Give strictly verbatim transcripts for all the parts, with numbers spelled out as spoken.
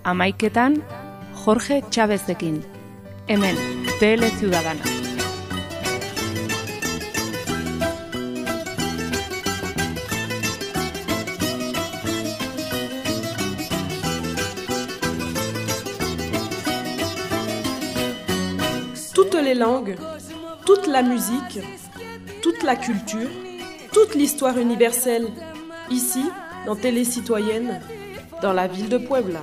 Amaiketan, Jorge Chávezekin. Hemen, Tele Ciudadana. Toutes les langues, toute la musique, toute la culture, toute l'histoire universelle, ici, dans Télé Citoyenne, dans la ville de Puebla.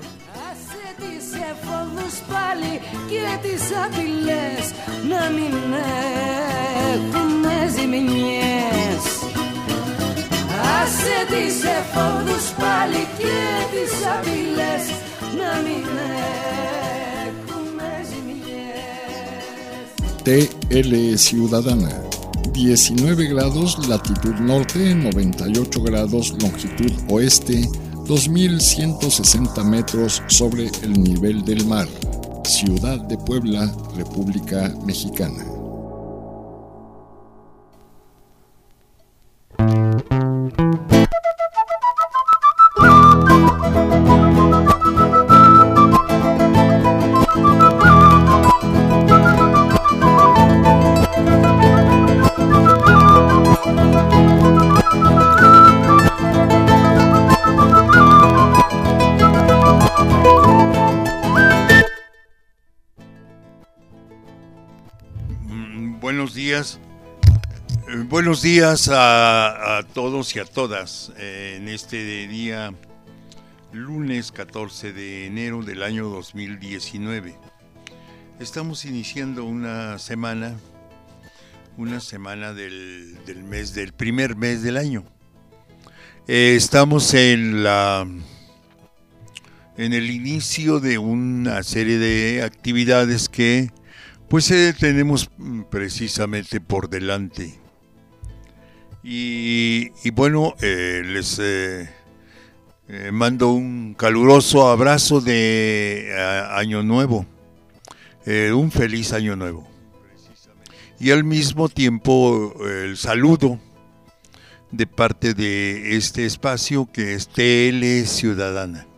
T L Ciudadana, diecinueve grados latitud norte, noventa y ocho grados longitud oeste, dos mil ciento sesenta metros sobre el nivel del mar. Ciudad de Puebla, República Mexicana. Buenos días, eh, buenos días a, a todos y a todas eh, en este día lunes catorce de enero del año dos mil diecinueve. Estamos iniciando una semana, una semana del, del mes, del primer mes del año. Eh, estamos en la, en el inicio de una serie de actividades que pues eh, tenemos precisamente por delante. Y, y bueno, eh, les eh, eh, mando un caluroso abrazo de a, Año Nuevo, eh, un feliz Año Nuevo. Y al mismo tiempo el saludo de parte de este espacio que es T L Ciudadana.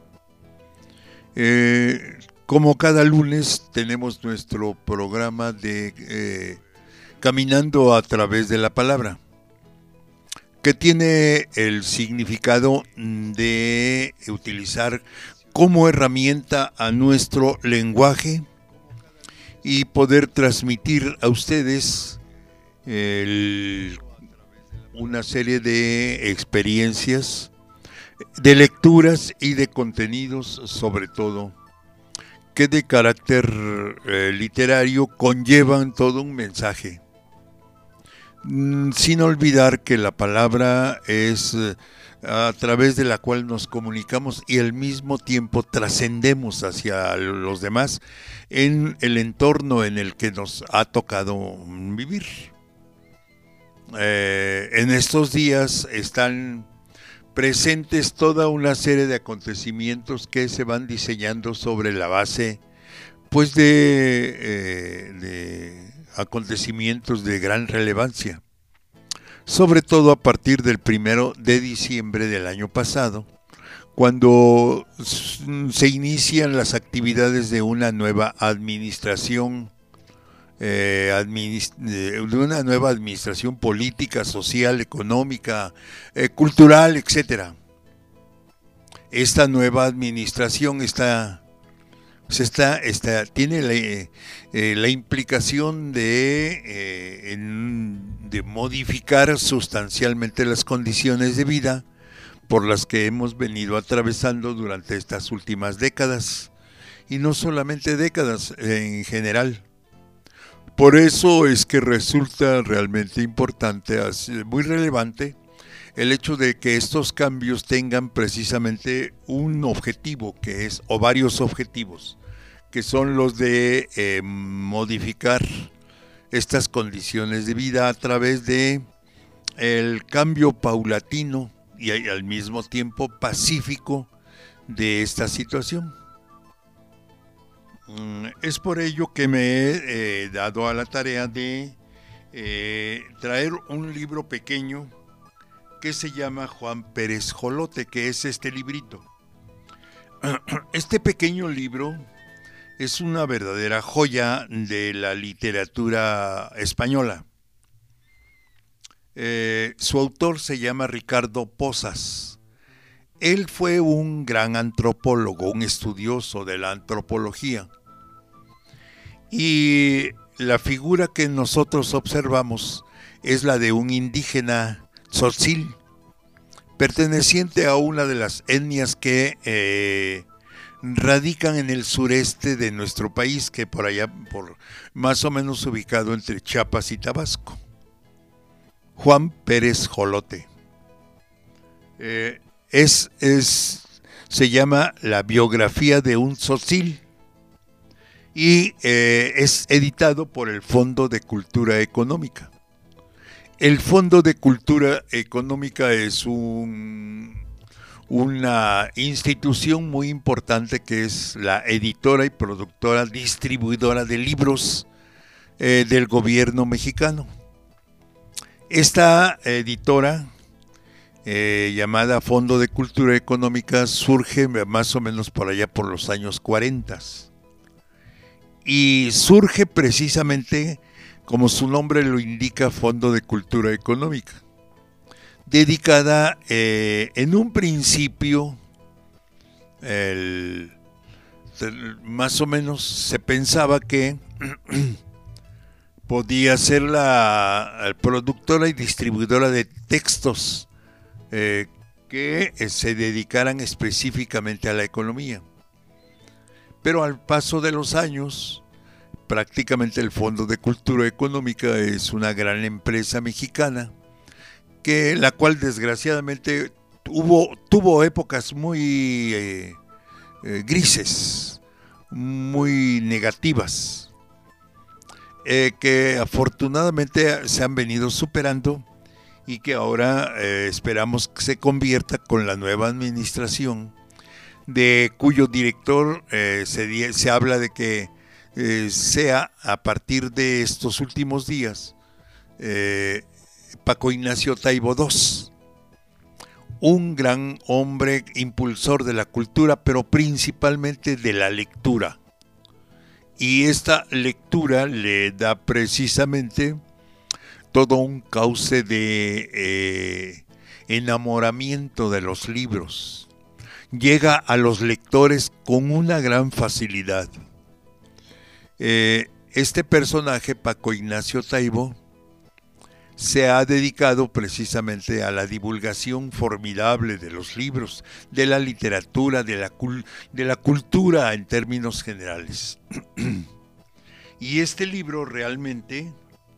Eh, Como cada lunes tenemos nuestro programa de eh, Caminando a través de la palabra, que tiene el significado de utilizar como herramienta a nuestro lenguaje y poder transmitir a ustedes el, una serie de experiencias, de lecturas y de contenidos, sobre todo, que de carácter eh, literario conllevan todo un mensaje, mm, sin olvidar que la palabra es eh, a través de la cual nos comunicamos y al mismo tiempo trascendemos hacia los demás en el entorno en el que nos ha tocado vivir. Eh, en estos días están presentes toda una serie de acontecimientos que se van diseñando sobre la base pues de, eh, de acontecimientos de gran relevancia, sobre todo a partir del primero de diciembre del año pasado, cuando se inician las actividades de una nueva administración, Eh, administ- de una nueva administración política, social, económica, eh, cultural, etcétera. Esta nueva administración está, pues está, está tiene la, eh, la implicación de, eh, en, de modificar sustancialmente las condiciones de vida por las que hemos venido atravesando durante estas últimas décadas, y no solamente décadas, en general. Por eso es que resulta realmente importante, muy relevante, el hecho de que estos cambios tengan precisamente un objetivo, que es, o varios objetivos, que son los de eh, modificar estas condiciones de vida a través de el cambio paulatino y al mismo tiempo pacífico de esta situación. Es por ello que me he eh, dado a la tarea de eh, traer un libro pequeño que se llama Juan Pérez Jolote, que es este librito. Este pequeño libro es una verdadera joya de la literatura española. Eh, su autor se llama Ricardo Posas. Él fue un gran antropólogo, un estudioso de la antropología. Y la figura que nosotros observamos es la de un indígena tzotzil, perteneciente a una de las etnias que eh, radican en el sureste de nuestro país, que por allá, por más o menos ubicado entre Chiapas y Tabasco. Juan Pérez Jolote. Eh, es, es, se llama La biografía de un tzotzil y eh, es editado por el Fondo de Cultura Económica. El Fondo de Cultura Económica es un, una institución muy importante que es la editora y productora distribuidora de libros eh, del gobierno mexicano. Esta editora, eh, llamada Fondo de Cultura Económica, surge más o menos por allá por los años cuarenta. Y surge precisamente, como su nombre lo indica, Fondo de Cultura Económica, dedicada eh, en un principio, el, el, más o menos se pensaba que podía ser la productora y distribuidora de textos eh, que eh, se dedicaran específicamente a la economía. Pero al paso de los años, prácticamente el Fondo de Cultura Económica es una gran empresa mexicana, que la cual desgraciadamente tuvo, tuvo épocas muy eh, eh, grises, muy negativas, eh, que afortunadamente se han venido superando y que ahora eh, esperamos que se convierta con la nueva administración, de cuyo director eh, se, se habla de que eh, sea a partir de estos últimos días eh, Paco Ignacio Taibo segundo, un gran hombre impulsor de la cultura, pero principalmente de la lectura. Y esta lectura le da precisamente todo un cauce de eh, enamoramiento de los libros. Llega a los lectores con una gran facilidad. Eh, este personaje, Paco Ignacio Taibo, se ha dedicado precisamente a la divulgación formidable de los libros, de la literatura, de la, cul- de la cultura en términos generales. Y este libro realmente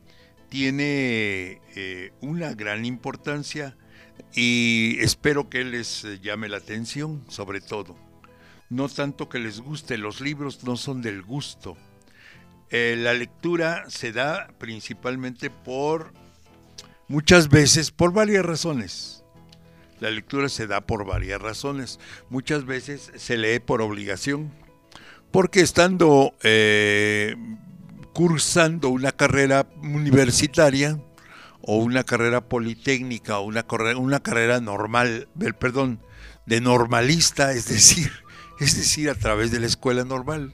tiene eh, una gran importancia y espero que les llame la atención, sobre todo. No tanto que les guste, los libros no son del gusto. Eh, la lectura se da principalmente por, muchas veces, por varias razones. La lectura se da por varias razones. Muchas veces se lee por obligación, porque estando eh, cursando una carrera universitaria, o una carrera politécnica, o una, una carrera normal, perdón, de normalista, es decir, es decir, a través de la escuela normal,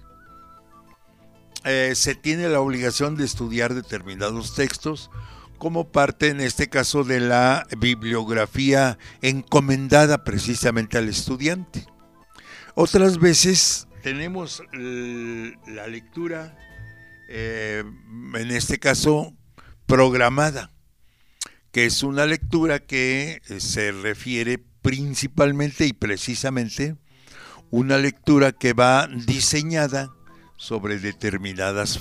eh, se tiene la obligación de estudiar determinados textos como parte, en este caso, de la bibliografía encomendada precisamente al estudiante. Otras veces tenemos la lectura, eh, en este caso, programada, que es una lectura que se refiere principalmente y precisamente una lectura que va diseñada sobre determinadas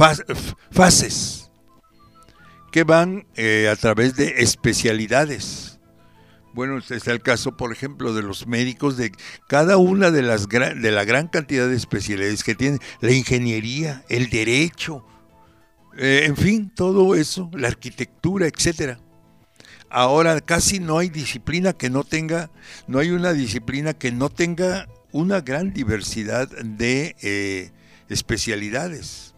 fases, que van eh, a través de especialidades. Bueno, está el caso, por ejemplo, de los médicos, de cada una de las gran, de la gran cantidad de especialidades que tienen, la ingeniería, el derecho, eh, en fin, todo eso, la arquitectura, etcétera. Ahora casi no hay disciplina que no tenga, no hay una disciplina que no tenga una gran diversidad de eh, especialidades.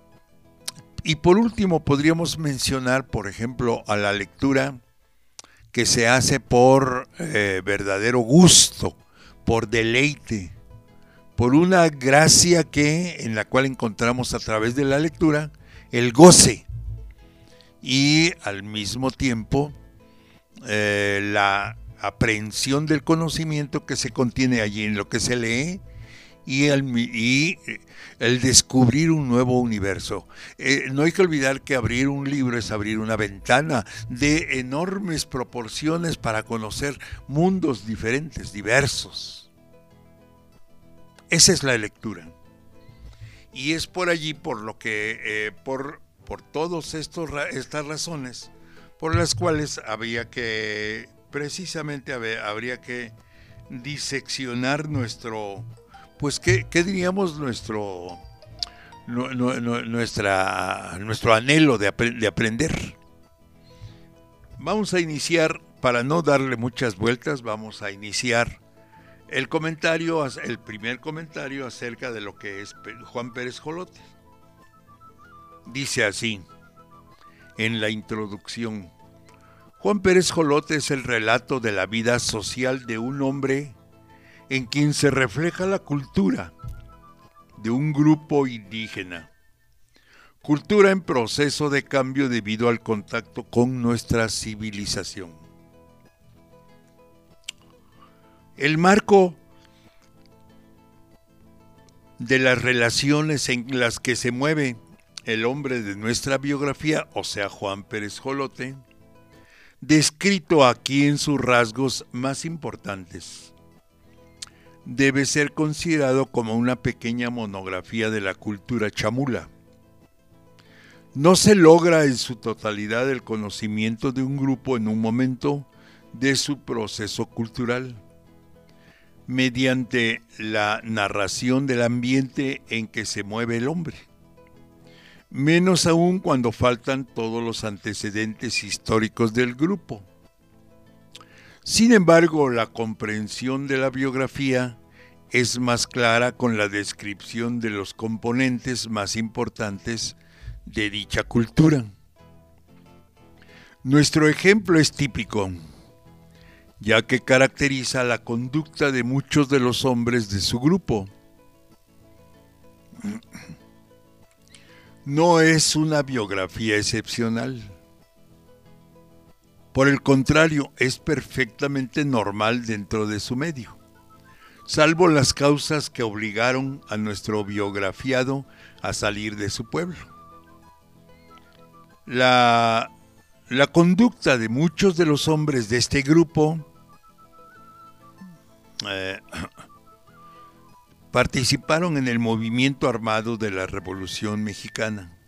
Y por último podríamos mencionar, por ejemplo, a la lectura que se hace por eh, verdadero gusto, por deleite, por una gracia que en la cual encontramos a través de la lectura el goce y al mismo tiempo eh, la aprehensión del conocimiento que se contiene allí en lo que se lee y el, y el descubrir un nuevo universo. Eh, no hay que olvidar que abrir un libro es abrir una ventana de enormes proporciones para conocer mundos diferentes, diversos. Esa es la lectura. Y es por allí por lo que, eh, por, por todas estas razones, por las cuales había que, precisamente habría que diseccionar nuestro, pues, ¿qué, qué diríamos? Nuestro, no, no, no, nuestra, nuestro anhelo de, apre- de aprender. Vamos a iniciar, para no darle muchas vueltas, vamos a iniciar el comentario, el primer comentario acerca de lo que es Juan Pérez Jolote. Dice así, en la introducción: Juan Pérez Jolote es el relato de la vida social de un hombre en quien se refleja la cultura de un grupo indígena, cultura en proceso de cambio debido al contacto con nuestra civilización. El marco de las relaciones en las que se mueve el hombre de nuestra biografía, o sea, Juan Pérez Jolote, descrito aquí en sus rasgos más importantes, debe ser considerado como una pequeña monografía de la cultura chamula. No se logra en su totalidad el conocimiento de un grupo en un momento de su proceso cultural, mediante la narración del ambiente en que se mueve el hombre, menos aún cuando faltan todos los antecedentes históricos del grupo. Sin embargo, la comprensión de la biografía es más clara con la descripción de los componentes más importantes de dicha cultura. Nuestro ejemplo es típico, ya que caracteriza la conducta de muchos de los hombres de su grupo. No es una biografía excepcional. Por el contrario, es perfectamente normal dentro de su medio, salvo las causas que obligaron a nuestro biografiado a salir de su pueblo. La, la conducta de muchos de los hombres de este grupo eh, participaron en el movimiento armado de la Revolución Mexicana.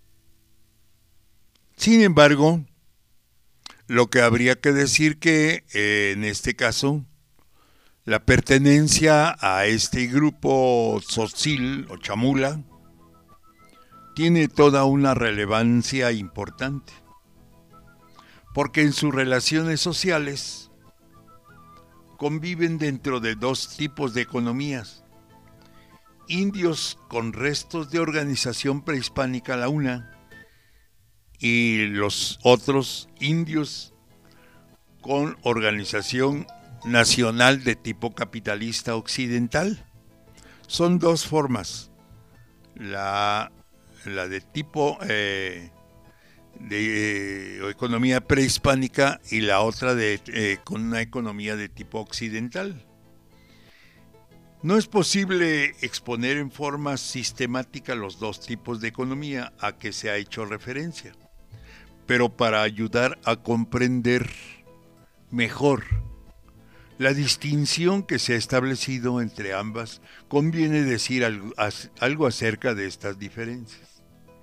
Sin embargo, lo que habría que decir que eh, en este caso la pertenencia a este grupo tzotzil o chamula tiene toda una relevancia importante, porque en sus relaciones sociales conviven dentro de dos tipos de economías: indios con restos de organización prehispánica la una, y los otros indios con organización nacional de tipo capitalista occidental. Son dos formas, la, la de tipo eh, de eh, economía prehispánica y la otra de, eh, con una economía de tipo occidental. No es posible exponer en forma sistemática los dos tipos de economía a que se ha hecho referencia, pero para ayudar a comprender mejor la distinción que se ha establecido entre ambas, conviene decir algo, algo acerca de estas diferencias.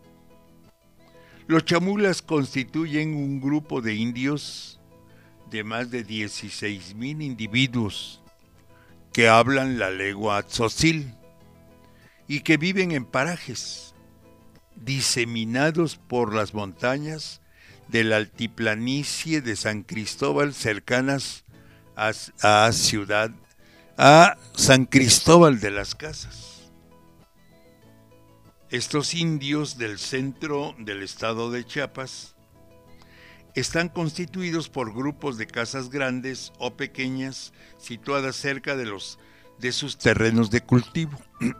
Los chamulas constituyen un grupo de indios de más de dieciséis mil individuos que hablan la lengua tzotzil y que viven en parajes diseminados por las montañas de la altiplanicie de San Cristóbal, cercanas a, a ciudad, a San Cristóbal de las Casas. Estos indios del centro del estado de Chiapas están constituidos por grupos de casas grandes o pequeñas situadas cerca de, los, de sus terrenos de cultivo.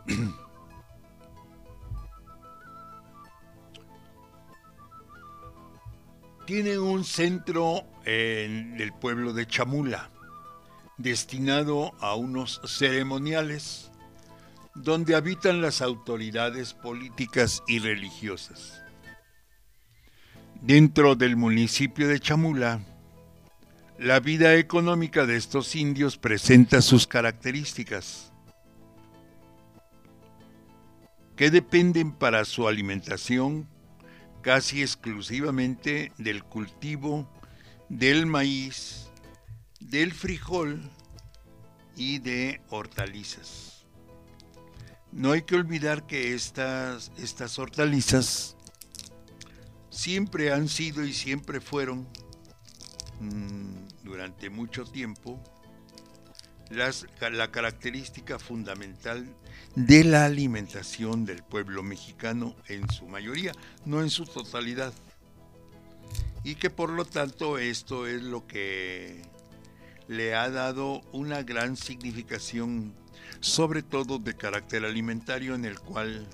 Tienen un centro en el pueblo de Chamula, destinado a unos ceremoniales, donde habitan las autoridades políticas y religiosas. Dentro del municipio de Chamula, la vida económica de estos indios presenta sus características, que dependen para su alimentación casi exclusivamente del cultivo del maíz, del frijol y de hortalizas. No hay que olvidar que estas, estas hortalizas siempre han sido y siempre fueron, mmm, durante mucho tiempo, las, la característica fundamental de la alimentación del pueblo mexicano en su mayoría, no en su totalidad. Y que por lo tanto esto es lo que le ha dado una gran significación, sobre todo de carácter alimentario, en el cual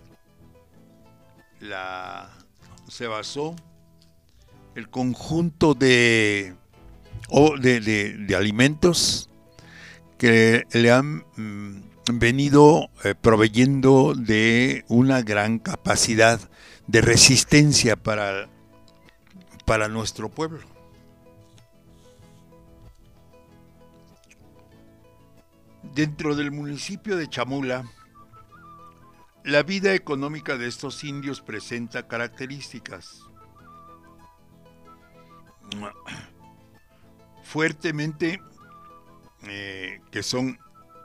la, se basó el conjunto de, o de, de, de alimentos que le han mmm, venido eh, proveyendo de una gran capacidad de resistencia para, para nuestro pueblo. Dentro del municipio de Chamula, la vida económica de estos indios presenta características fuertemente eh, que son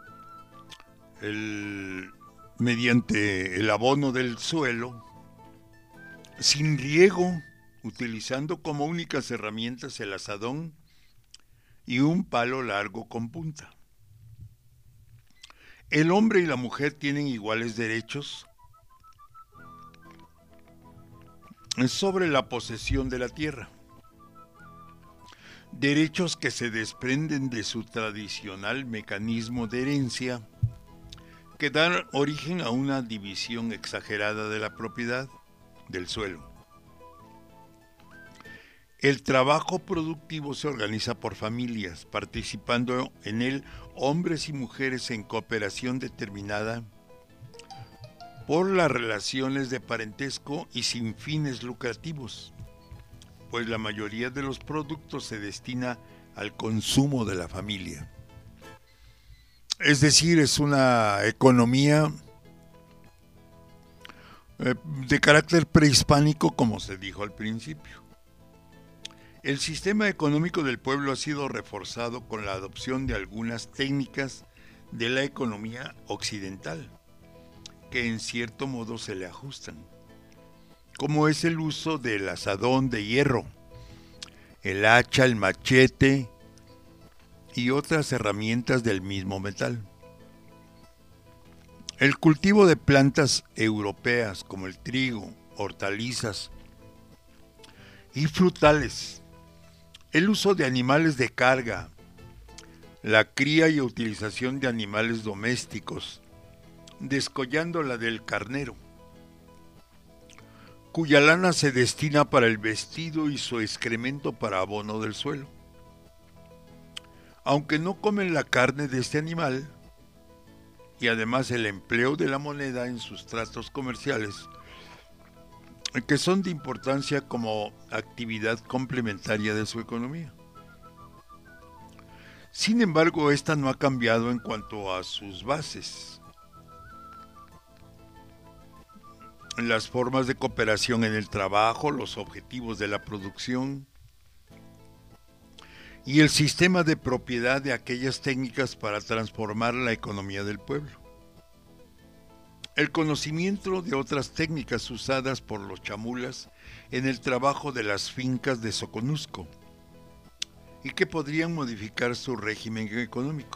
el, mediante el abono del suelo, sin riego, utilizando como únicas herramientas el azadón y un palo largo con punta. El hombre y la mujer tienen iguales derechos sobre la posesión de la tierra, derechos que se desprenden de su tradicional mecanismo de herencia, que dan origen a una división exagerada de la propiedad del suelo. El trabajo productivo se organiza por familias, participando en él hombres y mujeres en cooperación determinada por las relaciones de parentesco y sin fines lucrativos, pues la mayoría de los productos se destina al consumo de la familia. Es decir, es una economía de carácter prehispánico, como se dijo al principio. El sistema económico del pueblo ha sido reforzado con la adopción de algunas técnicas de la economía occidental, que en cierto modo se le ajustan, como es el uso del azadón de hierro, el hacha, el machete y otras herramientas del mismo metal. El cultivo de plantas europeas como el trigo, hortalizas y frutales, el uso de animales de carga, la cría y utilización de animales domésticos, descollando la del carnero, cuya lana se destina para el vestido y su excremento para abono del suelo. Aunque no comen la carne de este animal, y además el empleo de la moneda en sus tratos comerciales, que son de importancia como actividad complementaria de su economía. Sin embargo, esta no ha cambiado en cuanto a sus bases. Las formas de cooperación en el trabajo, los objetivos de la producción y el sistema de propiedad de aquellas técnicas para transformar la economía del pueblo. El conocimiento de otras técnicas usadas por los chamulas en el trabajo de las fincas de Soconusco y que podrían modificar su régimen económico.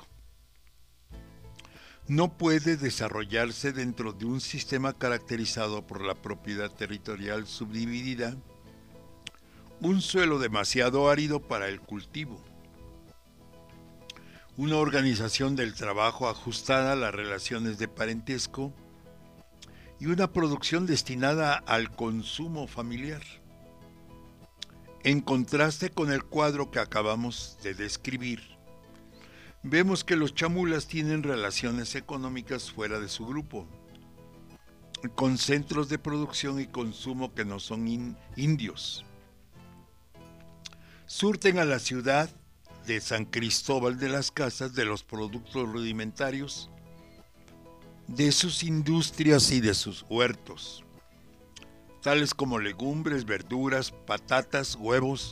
No puede desarrollarse dentro de un sistema caracterizado por la propiedad territorial subdividida un suelo demasiado árido para el cultivo, una organización del trabajo ajustada a las relaciones de parentesco y una producción destinada al consumo familiar. En contraste con el cuadro que acabamos de describir, vemos que los chamulas tienen relaciones económicas fuera de su grupo, con centros de producción y consumo que no son in- indios. Surten a la ciudad de San Cristóbal de las Casas de los productos rudimentarios, de sus industrias y de sus huertos, tales como legumbres, verduras, patatas, huevos,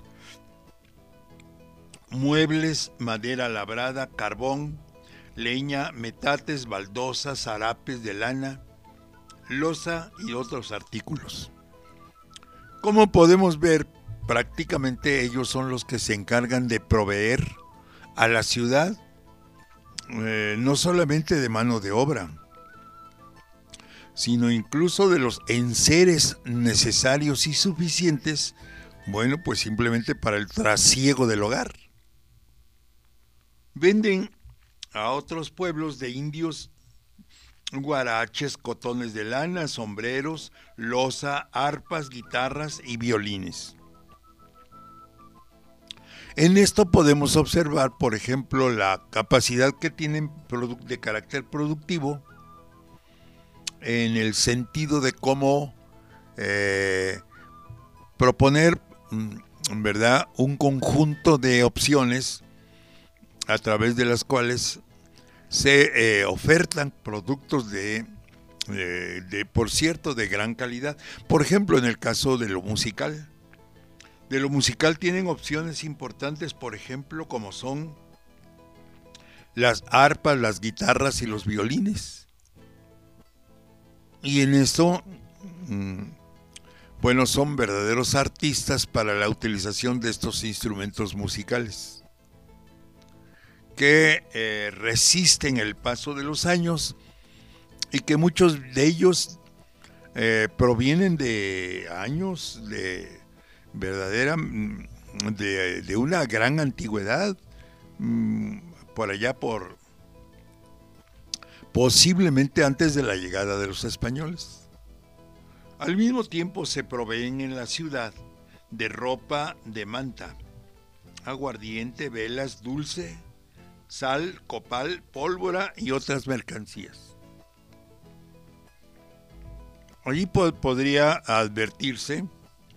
muebles, madera labrada, carbón, leña, metates, baldosas, zarapes de lana, loza y otros artículos. Como podemos ver, prácticamente ellos son los que se encargan de proveer a la ciudad eh, no solamente de mano de obra, sino incluso de los enseres necesarios y suficientes, bueno, pues simplemente para el trasiego del hogar. Venden a otros pueblos de indios guaraches, cotones de lana, sombreros, loza, arpas, guitarras y violines. En esto podemos observar, por ejemplo, la capacidad que tienen de carácter productivo en el sentido de cómo eh, proponer, ¿verdad?, un conjunto de opciones a través de las cuales se eh, ofertan productos de, de, de, por cierto, de gran calidad. Por ejemplo, en el caso de lo musical. De lo musical tienen opciones importantes, por ejemplo, como son las arpas, las guitarras y los violines. Y en esto, bueno, son verdaderos artistas para la utilización de estos instrumentos musicales, que eh, resisten el paso de los años y que muchos de ellos eh, provienen de años de verdadera, de, de una gran antigüedad, por allá por, posiblemente antes de la llegada de los españoles. Al mismo tiempo se proveen en la ciudad de ropa de manta, aguardiente, velas, dulce, sal, copal, pólvora y otras mercancías. Allí po- podría advertirse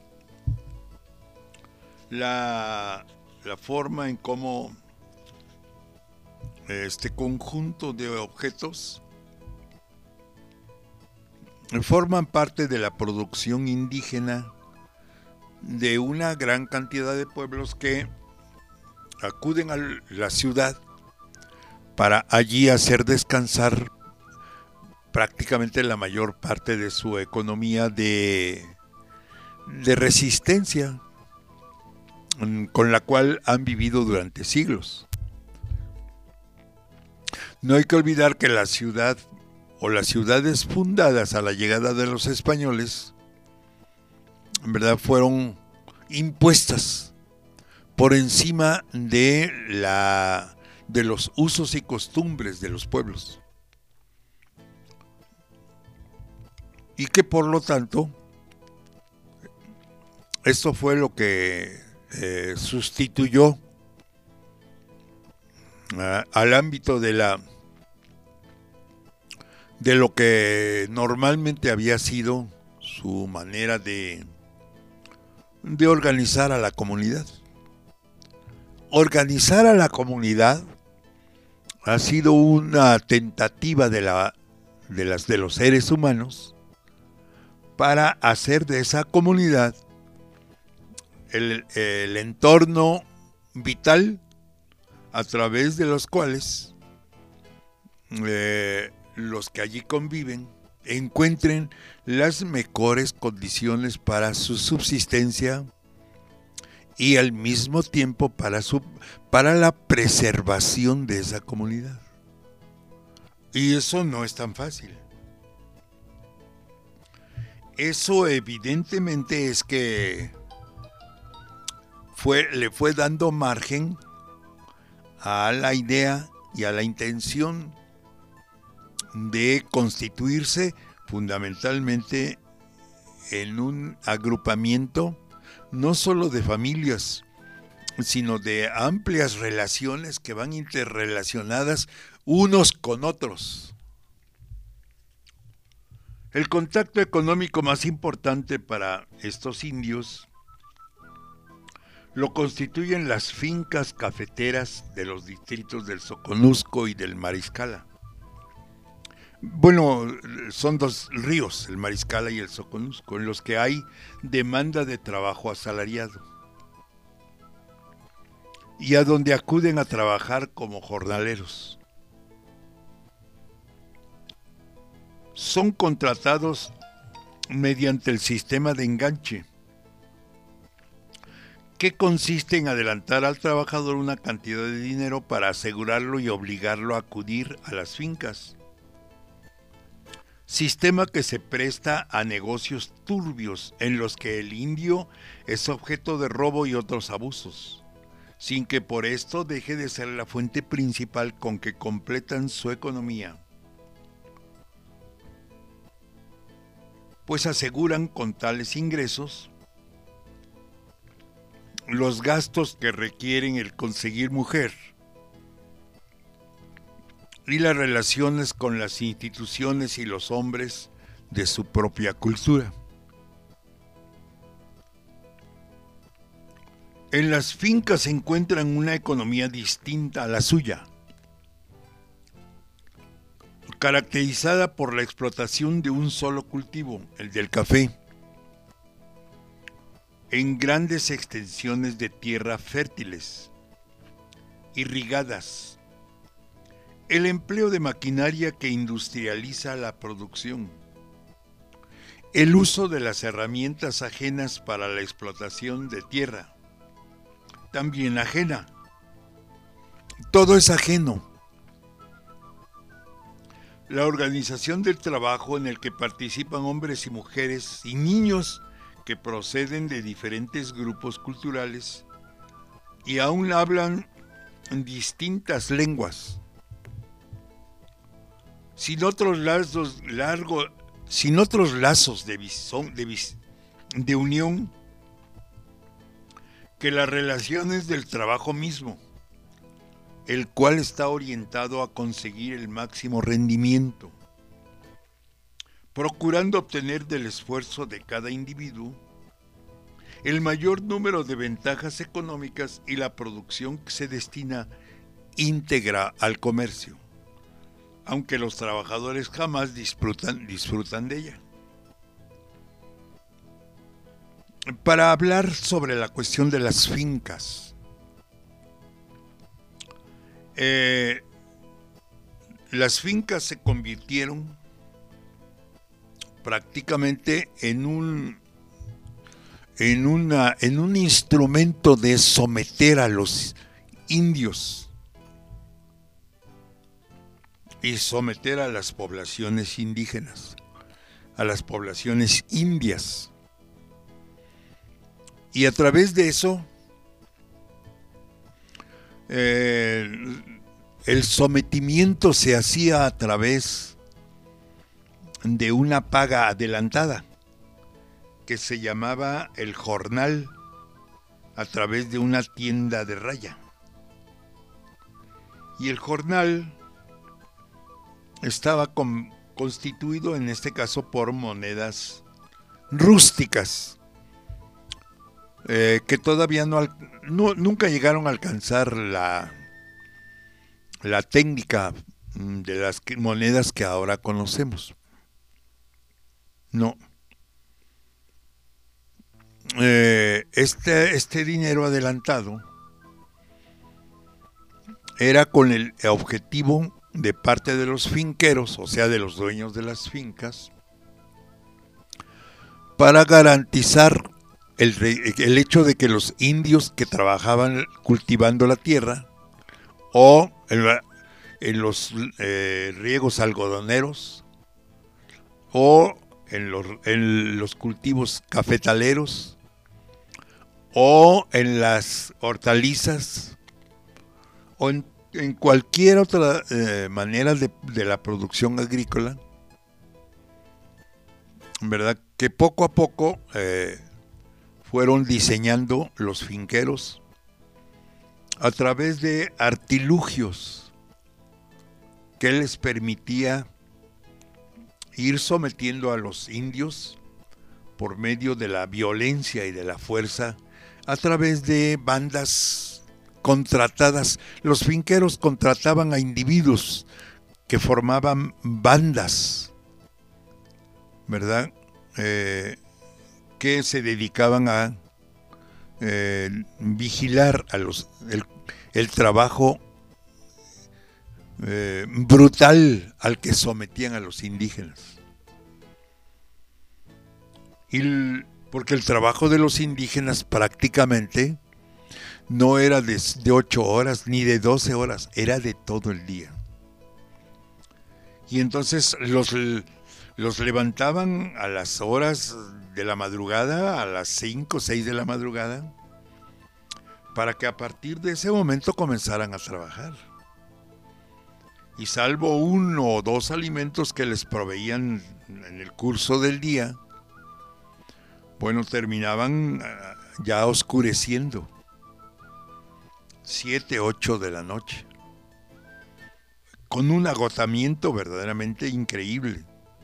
la, la forma en cómo este conjunto de objetos forman parte de la producción indígena de una gran cantidad de pueblos que acuden a la ciudad para allí hacer descansar prácticamente la mayor parte de su economía de, de resistencia, con la cual han vivido durante siglos. No hay que olvidar que la ciudad o las ciudades fundadas a la llegada de los españoles, en verdad, fueron impuestas por encima de la de los usos y costumbres de los pueblos, y que por lo tanto esto fue lo que eh, sustituyó uh, al ámbito de la de lo que normalmente había sido su manera de de organizar a la comunidad. Organizar a la comunidad ha sido una tentativa de la de las de los seres humanos para hacer de esa comunidad el, el entorno vital a través de los cuales eh, los que allí conviven encuentren las mejores condiciones para su subsistencia y al mismo tiempo para su para la preservación de esa comunidad. Y eso no es tan fácil. Eso evidentemente es que fue, le fue dando margen a la idea y a la intención de constituirse fundamentalmente en un agrupamiento no solo de familias, sino de amplias relaciones que van interrelacionadas unos con otros. El contacto económico más importante para estos indios lo constituyen las fincas cafeteras de los distritos del Soconusco y del Mariscala. Bueno, son dos ríos, el Mariscala y el Soconusco, en los que hay demanda de trabajo asalariado y a donde acuden a trabajar como jornaleros. Son contratados mediante el sistema de enganche, que consiste en adelantar al trabajador una cantidad de dinero para asegurarlo y obligarlo a acudir a las fincas. Sistema que se presta a negocios turbios en los que el indio es objeto de robo y otros abusos, sin que por esto deje de ser la fuente principal con que completan su economía, pues aseguran con tales ingresos los gastos que requieren el conseguir mujer y las relaciones con las instituciones y los hombres de su propia cultura. En las fincas se encuentran una economía distinta a la suya, caracterizada por la explotación de un solo cultivo, el del café, en grandes extensiones de tierra fértiles, irrigadas, el empleo de maquinaria que industrializa la producción, el uso de las herramientas ajenas para la explotación de tierra, también ajena. Todo es ajeno. La organización del trabajo en el que participan hombres y mujeres y niños que proceden de diferentes grupos culturales y aún hablan distintas lenguas, sin otros lazos, largo, sin otros lazos de, visón, de, vis, de unión que las relaciones del trabajo mismo, el cual está orientado a conseguir el máximo rendimiento, procurando obtener del esfuerzo de cada individuo el mayor número de ventajas económicas y la producción que se destina íntegra al comercio, aunque los trabajadores jamás disfrutan, disfrutan de ella. Para hablar sobre la cuestión de las fincas, eh, las fincas se convirtieron prácticamente en un en una en un instrumento de someter a los indios y someter a las poblaciones indígenas, a las poblaciones indias. Y a través de eso, eh, el sometimiento se hacía a través de una paga adelantada que se llamaba el jornal, a través de una tienda de raya. Y el jornal estaba con, constituido en este caso por monedas rústicas, eh, que todavía no, no nunca llegaron a alcanzar la, la técnica de las monedas que ahora conocemos. No. Eh, este, este dinero adelantado era con el objetivo de parte de los finqueros, o sea, de los dueños de las fincas, para garantizar el, el hecho de que los indios que trabajaban cultivando la tierra o en, la, en los eh, riegos algodoneros o en los, en los cultivos cafetaleros o en las hortalizas o en, en cualquier otra eh, manera de, de la producción agrícola, ¿verdad? Que poco a poco eh, fueron diseñando los finqueros a través de artilugios que les permitía ir sometiendo a los indios por medio de la violencia y de la fuerza a través de bandas contratadas. Los finqueros contrataban a individuos que formaban bandas, ¿verdad? Eh, que se dedicaban a eh, vigilar a los el, el trabajo eh, brutal al que sometían a los indígenas. Y el, porque el trabajo de los indígenas prácticamente no era de, de ocho horas ni de doce horas, era de todo el día. Y entonces los, los levantaban a las horas de la madrugada, a las cinco o seis de la madrugada, para que a partir de ese momento comenzaran a trabajar. Y salvo uno o dos alimentos que les proveían en el curso del día, bueno, terminaban ya oscureciendo, siete, ocho de la noche, con un agotamiento verdaderamente increíble.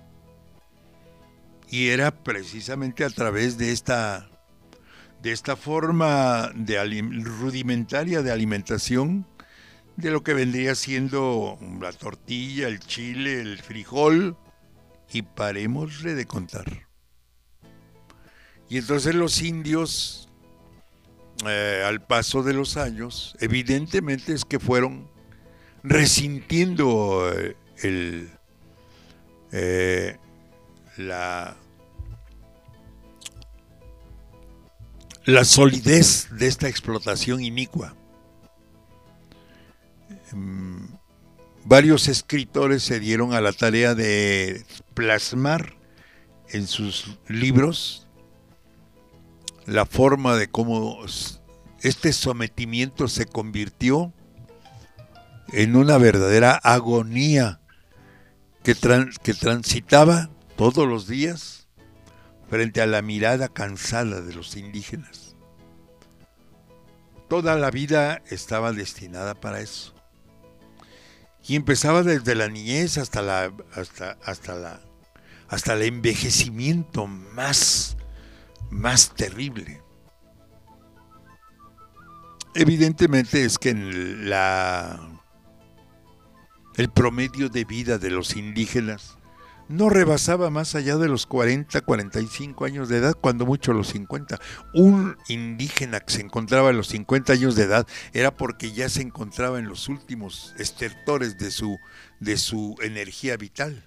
Y era precisamente a través de esta, de esta forma de alim- rudimentaria de alimentación, de lo que vendría siendo la tortilla, el chile, el frijol, y parémosle de contar. Y entonces los indios, eh, al paso de los años, evidentemente es que fueron resintiendo eh, el, eh, la, la solidez de esta explotación inicua. Um, varios escritores se dieron a la tarea de plasmar en sus libros la forma de cómo este sometimiento se convirtió en una verdadera agonía que, trans, que transitaba todos los días frente a la mirada cansada de los indígenas. Toda la vida estaba destinada para eso. Y empezaba desde la niñez hasta la hasta hasta la hasta el envejecimiento más más terrible. Evidentemente es que en la el promedio de vida de los indígenas no rebasaba más allá de los cuarenta, cuarenta y cinco años de edad, cuando mucho los cincuenta. Un indígena que se encontraba a los cincuenta años de edad era porque ya se encontraba en los últimos estertores de su, de su energía vital.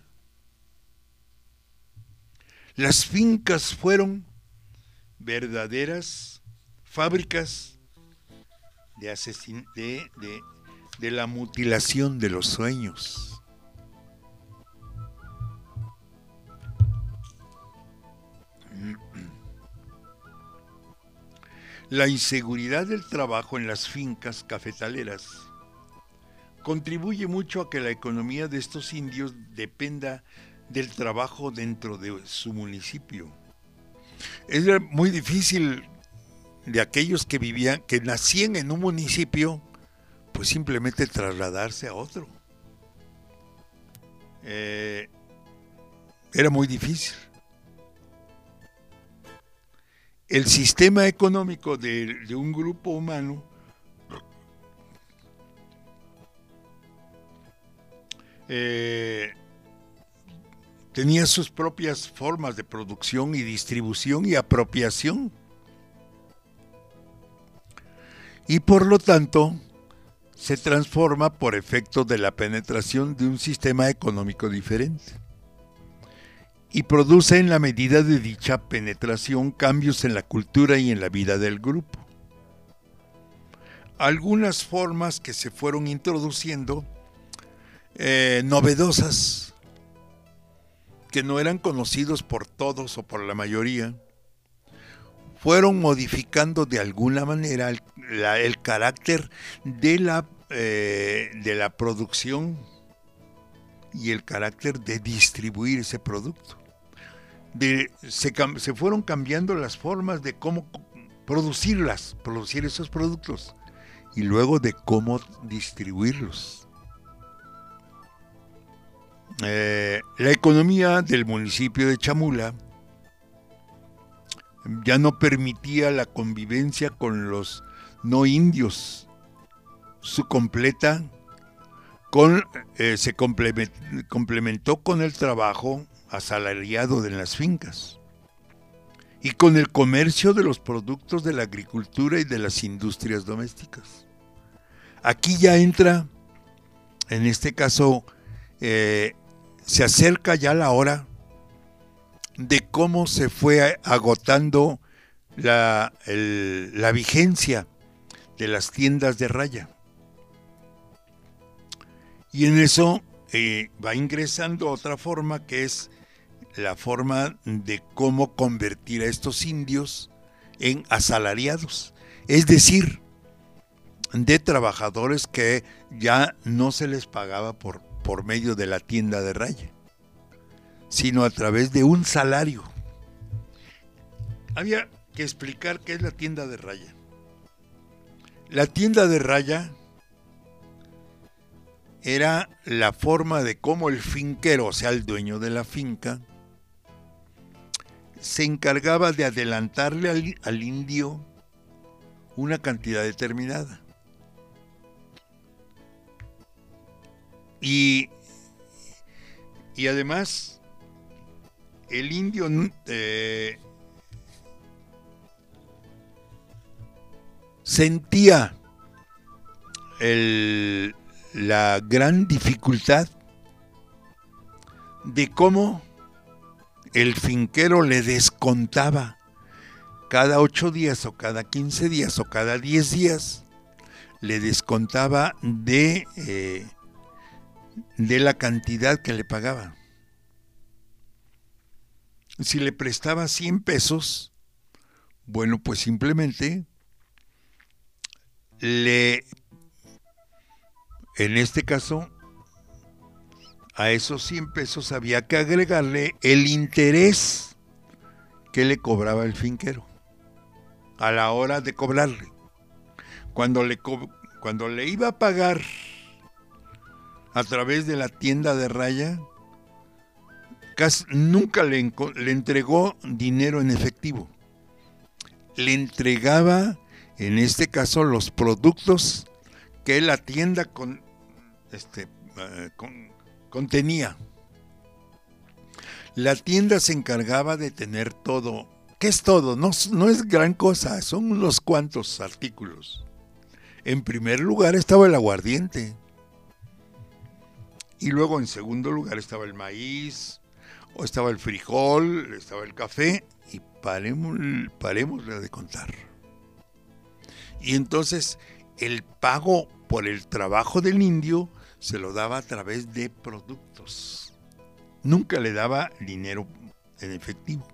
Las fincas fueron verdaderas fábricas de, asesin- de, de, de la mutilación de los sueños. La inseguridad del trabajo en las fincas cafetaleras contribuye mucho a que la economía de estos indios dependa del trabajo dentro de su municipio. Es muy difícil de aquellos que vivían, que nacían en un municipio, pues simplemente trasladarse a otro. Eh, era muy difícil. El sistema económico de, de un grupo humano eh, tenía sus propias formas de producción y distribución y apropiación. Y por lo tanto, se transforma por efecto de la penetración de un sistema económico diferente. Y produce en la medida de dicha penetración cambios en la cultura y en la vida del grupo. Algunas formas que se fueron introduciendo, eh, novedosas, que no eran conocidos por todos o por la mayoría, fueron modificando de alguna manera el, la, el carácter de la, eh, de la producción y el carácter de distribuir ese producto. De, se, se fueron cambiando las formas de cómo producirlas, producir esos productos, y luego de cómo distribuirlos. Eh, la economía del municipio de Chamula ya no permitía la convivencia con los no indios. Su completa con, eh, se complement, complementó con el trabajo asalariado en las fincas y con el comercio de los productos de la agricultura y de las industrias domésticas. Aquí ya entra, en este caso, eh, se acerca ya la hora de cómo se fue agotando la, el, la vigencia de las tiendas de raya. Y en eso eh, va ingresando otra forma, que es la forma de cómo convertir a estos indios en asalariados, es decir, de trabajadores que ya no se les pagaba por, por medio de la tienda de raya, sino a través de un salario. Había que explicar qué es la tienda de raya. La tienda de raya era la forma de cómo el finquero, o sea, el dueño de la finca, se encargaba de adelantarle al, al indio una cantidad determinada. Y, y además, el indio eh, sentía el, la gran dificultad de cómo el finquero le descontaba cada ocho días o cada quince días o cada diez días, le descontaba de, eh, de la cantidad que le pagaba. Si le prestaba cien pesos, bueno, pues simplemente le, en este caso, a esos cien pesos había que agregarle el interés que le cobraba el finquero a la hora de cobrarle. Cuando le, co- cuando le iba a pagar a través de la tienda de raya, casi nunca le, enco- le entregó dinero en efectivo. Le entregaba, en este caso, los productos que la tienda con, este, uh, con, contenía. La tienda se encargaba de tener todo. ¿Qué es todo? No, no es gran cosa, son unos cuantos artículos. En primer lugar estaba el aguardiente. Y luego en segundo lugar estaba el maíz, o estaba el frijol, estaba el café, y paremos, paremos de contar. Y entonces el pago por el trabajo del indio se lo daba a través de productos. Nunca le daba dinero en efectivo.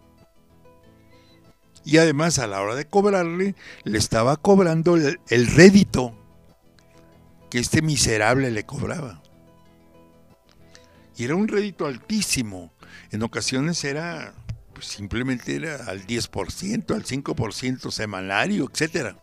Y además, a la hora de cobrarle, le estaba cobrando el, el rédito que este miserable le cobraba. Y era un rédito altísimo. En ocasiones era, pues simplemente era al diez por ciento, al cinco por ciento semanario, etcétera.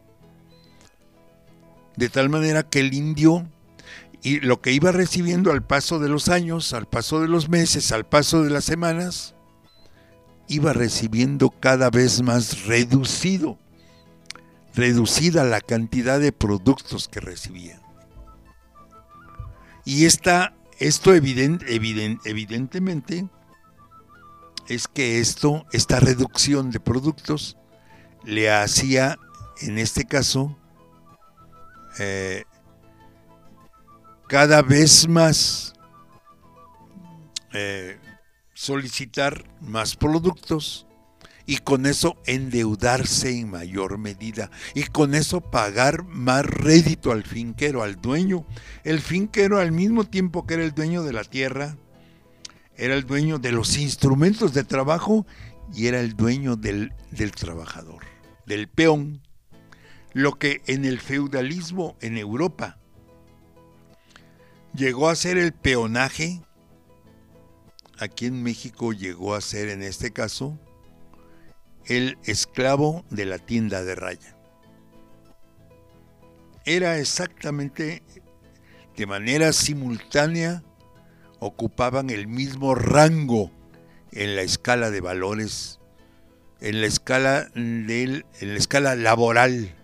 De tal manera que el indio, y lo que iba recibiendo al paso de los años, al paso de los meses, al paso de las semanas, iba recibiendo cada vez más reducido, reducida la cantidad de productos que recibía. Y esta, esto evident, evident, evidentemente es que esto, esta reducción de productos le hacía, en este caso, eh, cada vez más eh, solicitar más productos y con eso endeudarse en mayor medida y con eso pagar más rédito al finquero, al dueño. El finquero, al mismo tiempo que era el dueño de la tierra, era el dueño de los instrumentos de trabajo y era el dueño del, del trabajador, del peón. Lo que en el feudalismo en Europa llegó a ser el peonaje, aquí en México llegó a ser, en este caso, el esclavo de la tienda de raya. Era exactamente, de manera simultánea, ocupaban el mismo rango en la escala de valores, en la escala del, en la escala laboral.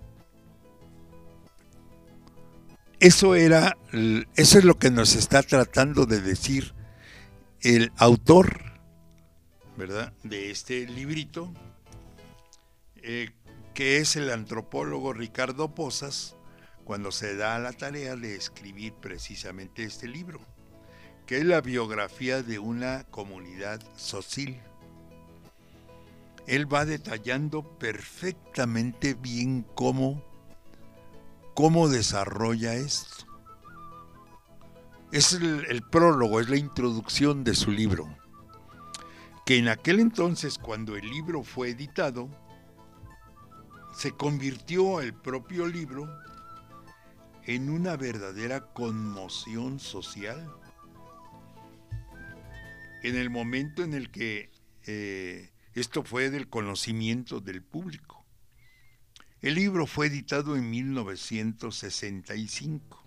Eso era, eso es lo que nos está tratando de decir el autor, ¿verdad?, de este librito, eh, que es el antropólogo Ricardo Pozas, cuando se da la tarea de escribir precisamente este libro, que es la biografía de una comunidad socil. Él va detallando perfectamente bien cómo cómo desarrolla esto. Es el, el prólogo, es la introducción de su libro, que en aquel entonces, cuando el libro fue editado, se convirtió el propio libro en una verdadera conmoción social. En el momento en el que eh, esto fue del conocimiento del público. El libro fue editado en mil novecientos sesenta y cinco.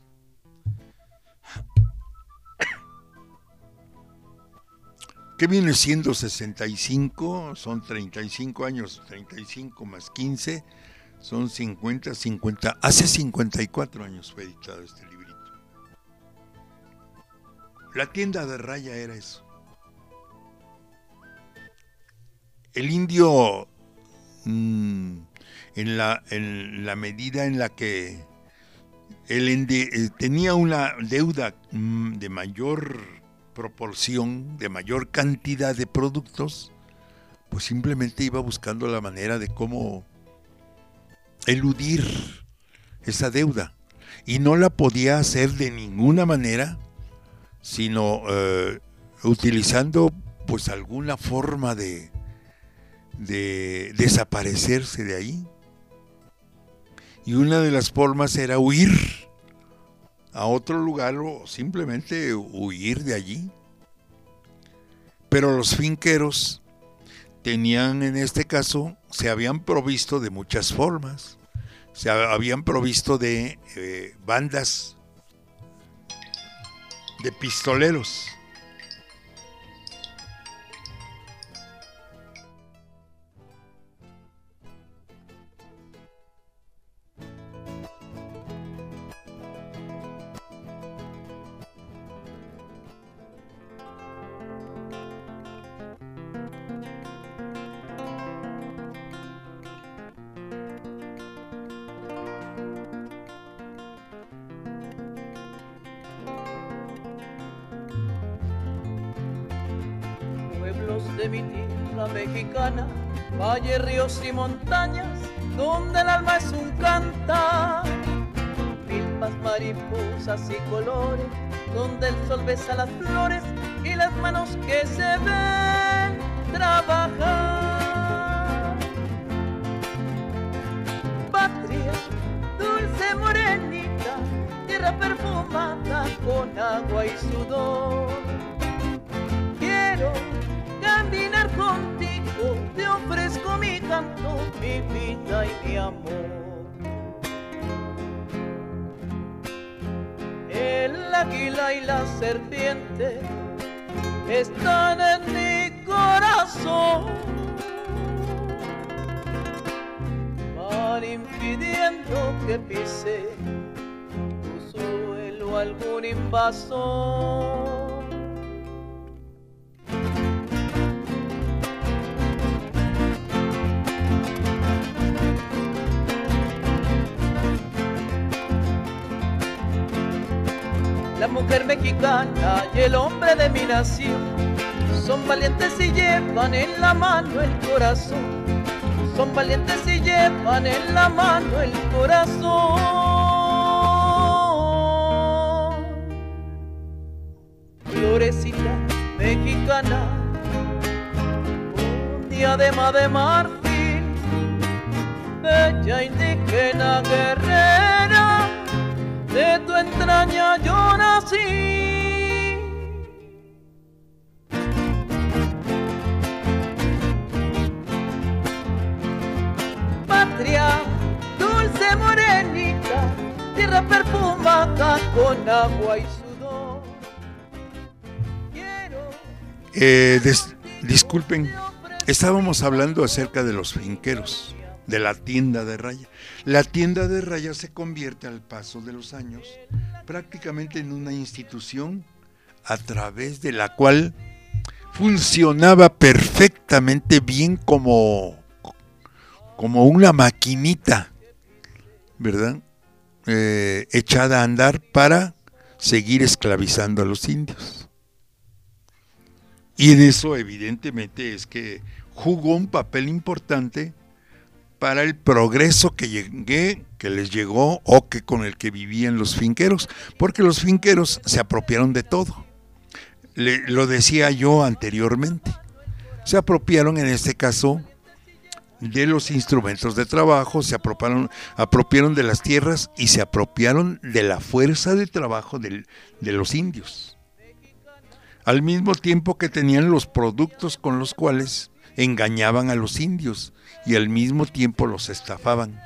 ¿Qué viene siendo sesenta y cinco? Son treinta y cinco años, treinta y cinco más quince, son cincuenta, cincuenta, hace cincuenta y cuatro años fue editado este librito. La tienda de raya era eso. El indio... Mmm, En la, en la medida en la que él ende, tenía una deuda de mayor proporción, de mayor cantidad de productos, pues simplemente iba buscando la manera de cómo eludir esa deuda. Y no la podía hacer de ninguna manera, sino eh, utilizando pues alguna forma de, de desaparecerse de ahí. Y una de las formas era huir a otro lugar o simplemente huir de allí. Pero los finqueros tenían, en este caso, se habían provisto de muchas formas. Se habían provisto de eh, bandas de pistoleros. De mi tierra mexicana, valles, ríos y montañas, donde el alma es un cantar, milpas, mariposas y colores, donde el sol besa las flores y las manos que se ven trabajar. Patria, dulce morenita, tierra perfumada con agua y sudor, quiero caminar contigo, te ofrezco mi canto, mi vida y mi amor. El águila y la serpiente están en mi corazón, van impidiendo que pise tu suelo algún invasor. La mujer mexicana y el hombre de mi nación son valientes y llevan en la mano el corazón. Son valientes y llevan en la mano el corazón. Florecita, mexicana, un diadema de marfil, bella indígena guerrera, de tu entraña yo nací. Patria, dulce morenita, tierra perfumada con agua y sudor. Quiero... Eh, des, disculpen, estábamos hablando acerca de los finqueros, de la tienda de raya. La tienda de raya se convierte al paso de los años prácticamente en una institución a través de la cual funcionaba perfectamente bien como, como una maquinita, ¿verdad? Eh, echada a andar para seguir esclavizando a los indios. Y de eso evidentemente es que jugó un papel importante para el progreso que llegué, que les llegó o que con el que vivían los finqueros, porque los finqueros se apropiaron de todo. Le, lo decía yo anteriormente, se apropiaron en este caso de los instrumentos de trabajo, se apropiaron, apropiaron de las tierras y se apropiaron de la fuerza de trabajo del, de los indios, al mismo tiempo que tenían los productos con los cuales engañaban a los indios y al mismo tiempo los estafaban.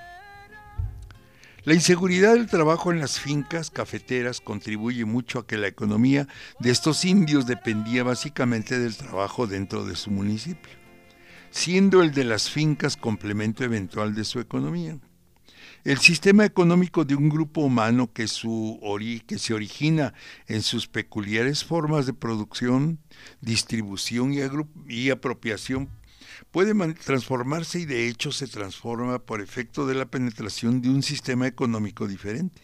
La inseguridad del trabajo en las fincas cafeteras contribuye mucho a que la economía de estos indios dependía básicamente del trabajo dentro de su municipio, siendo el de las fincas complemento eventual de su economía. El sistema económico de un grupo humano que, su ori- que se origina en sus peculiares formas de producción, distribución y, agru- y apropiación puede man- transformarse y de hecho se transforma por efecto de la penetración de un sistema económico diferente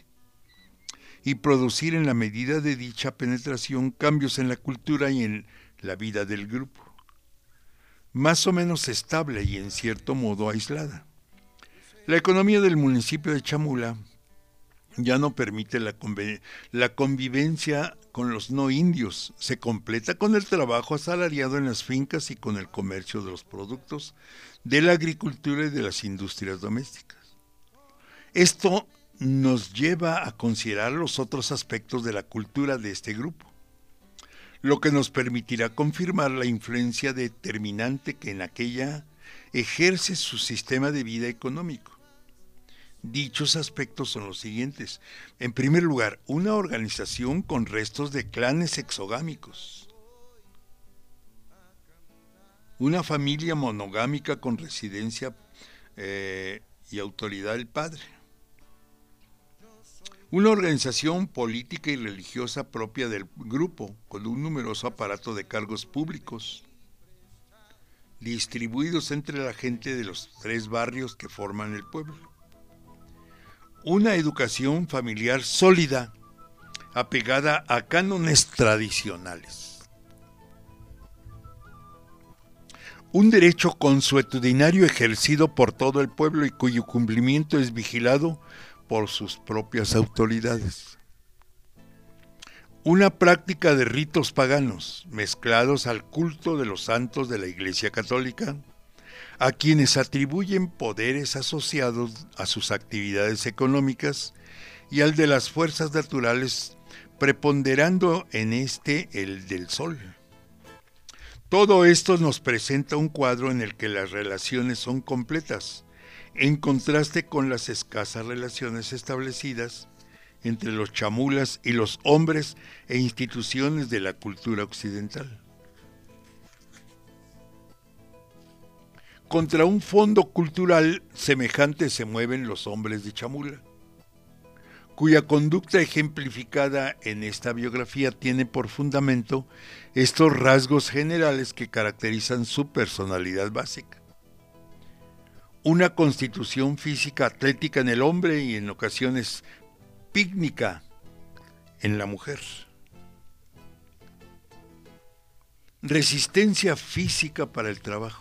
y producir en la medida de dicha penetración cambios en la cultura y en la vida del grupo, más o menos estable y en cierto modo aislada. La economía del municipio de Chamula ya no permite la, conve- la convivencia con los no indios, se completa con el trabajo asalariado en las fincas y con el comercio de los productos de la agricultura y de las industrias domésticas. Esto nos lleva a considerar los otros aspectos de la cultura de este grupo, lo que nos permitirá confirmar la influencia determinante que en aquella ejerce su sistema de vida económico. Dichos aspectos son los siguientes. En primer lugar, una organización con restos de clanes exogámicos. Una familia monogámica con residencia eh, y autoridad del padre. Una organización política y religiosa propia del grupo, con un numeroso aparato de cargos públicos, distribuidos entre la gente de los tres barrios que forman el pueblo. Una educación familiar sólida, apegada a cánones tradicionales. Un derecho consuetudinario ejercido por todo el pueblo y cuyo cumplimiento es vigilado por sus propias autoridades. Una práctica de ritos paganos mezclados al culto de los santos de la Iglesia Católica, a quienes atribuyen poderes asociados a sus actividades económicas y al de las fuerzas naturales, preponderando en este el del sol. Todo esto nos presenta un cuadro en el que las relaciones son completas, en contraste con las escasas relaciones establecidas entre los chamulas y los hombres e instituciones de la cultura occidental. Contra un fondo cultural semejante se mueven los hombres de Chamula, cuya conducta ejemplificada en esta biografía tiene por fundamento estos rasgos generales que caracterizan su personalidad básica. Una constitución física atlética en el hombre y en ocasiones pícnica en la mujer. Resistencia física para el trabajo.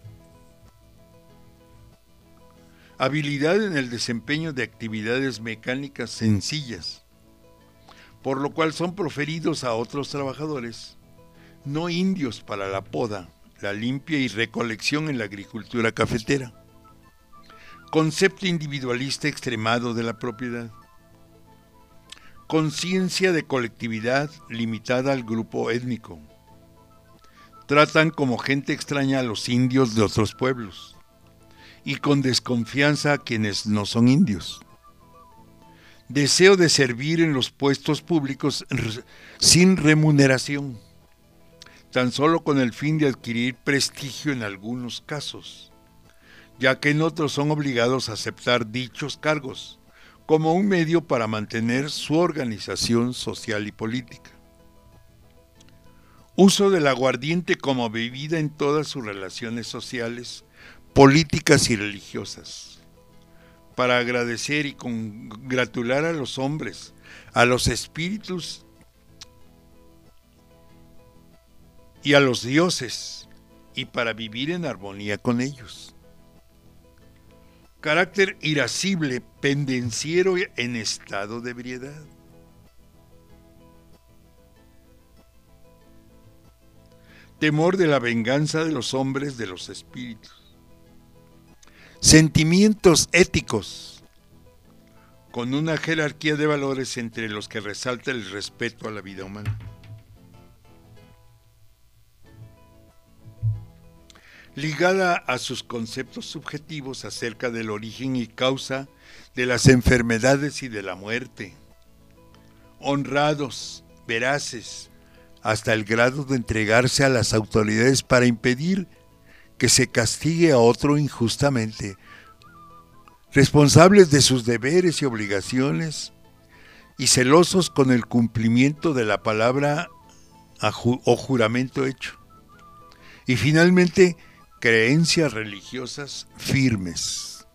Habilidad en el desempeño de actividades mecánicas sencillas, por lo cual son proferidos a otros trabajadores no indios para la poda, la limpia y recolección en la agricultura cafetera. Concepto individualista extremado de la propiedad. Conciencia de colectividad limitada al grupo étnico. Tratan como gente extraña a los indios de otros pueblos y con desconfianza a quienes no son indios. Deseo de servir en los puestos públicos sin remuneración, tan solo con el fin de adquirir prestigio en algunos casos, ya que en otros son obligados a aceptar dichos cargos como un medio para mantener su organización social y política. Uso del aguardiente como bebida en todas sus relaciones sociales, políticas y religiosas, para agradecer y congratular a los hombres, a los espíritus y a los dioses, y para vivir en armonía con ellos. Carácter irascible, pendenciero en estado de ebriedad. Temor de la venganza de los hombres de los espíritus. Sentimientos éticos, con una jerarquía de valores entre los que resalta el respeto a la vida humana. Ligada a sus conceptos subjetivos acerca del origen y causa de las enfermedades y de la muerte. Honrados, veraces, hasta el grado de entregarse a las autoridades para impedir que se castigue a otro injustamente, responsables de sus deberes y obligaciones y celosos con el cumplimiento de la palabra o juramento hecho. Y finalmente, creencias religiosas firmes.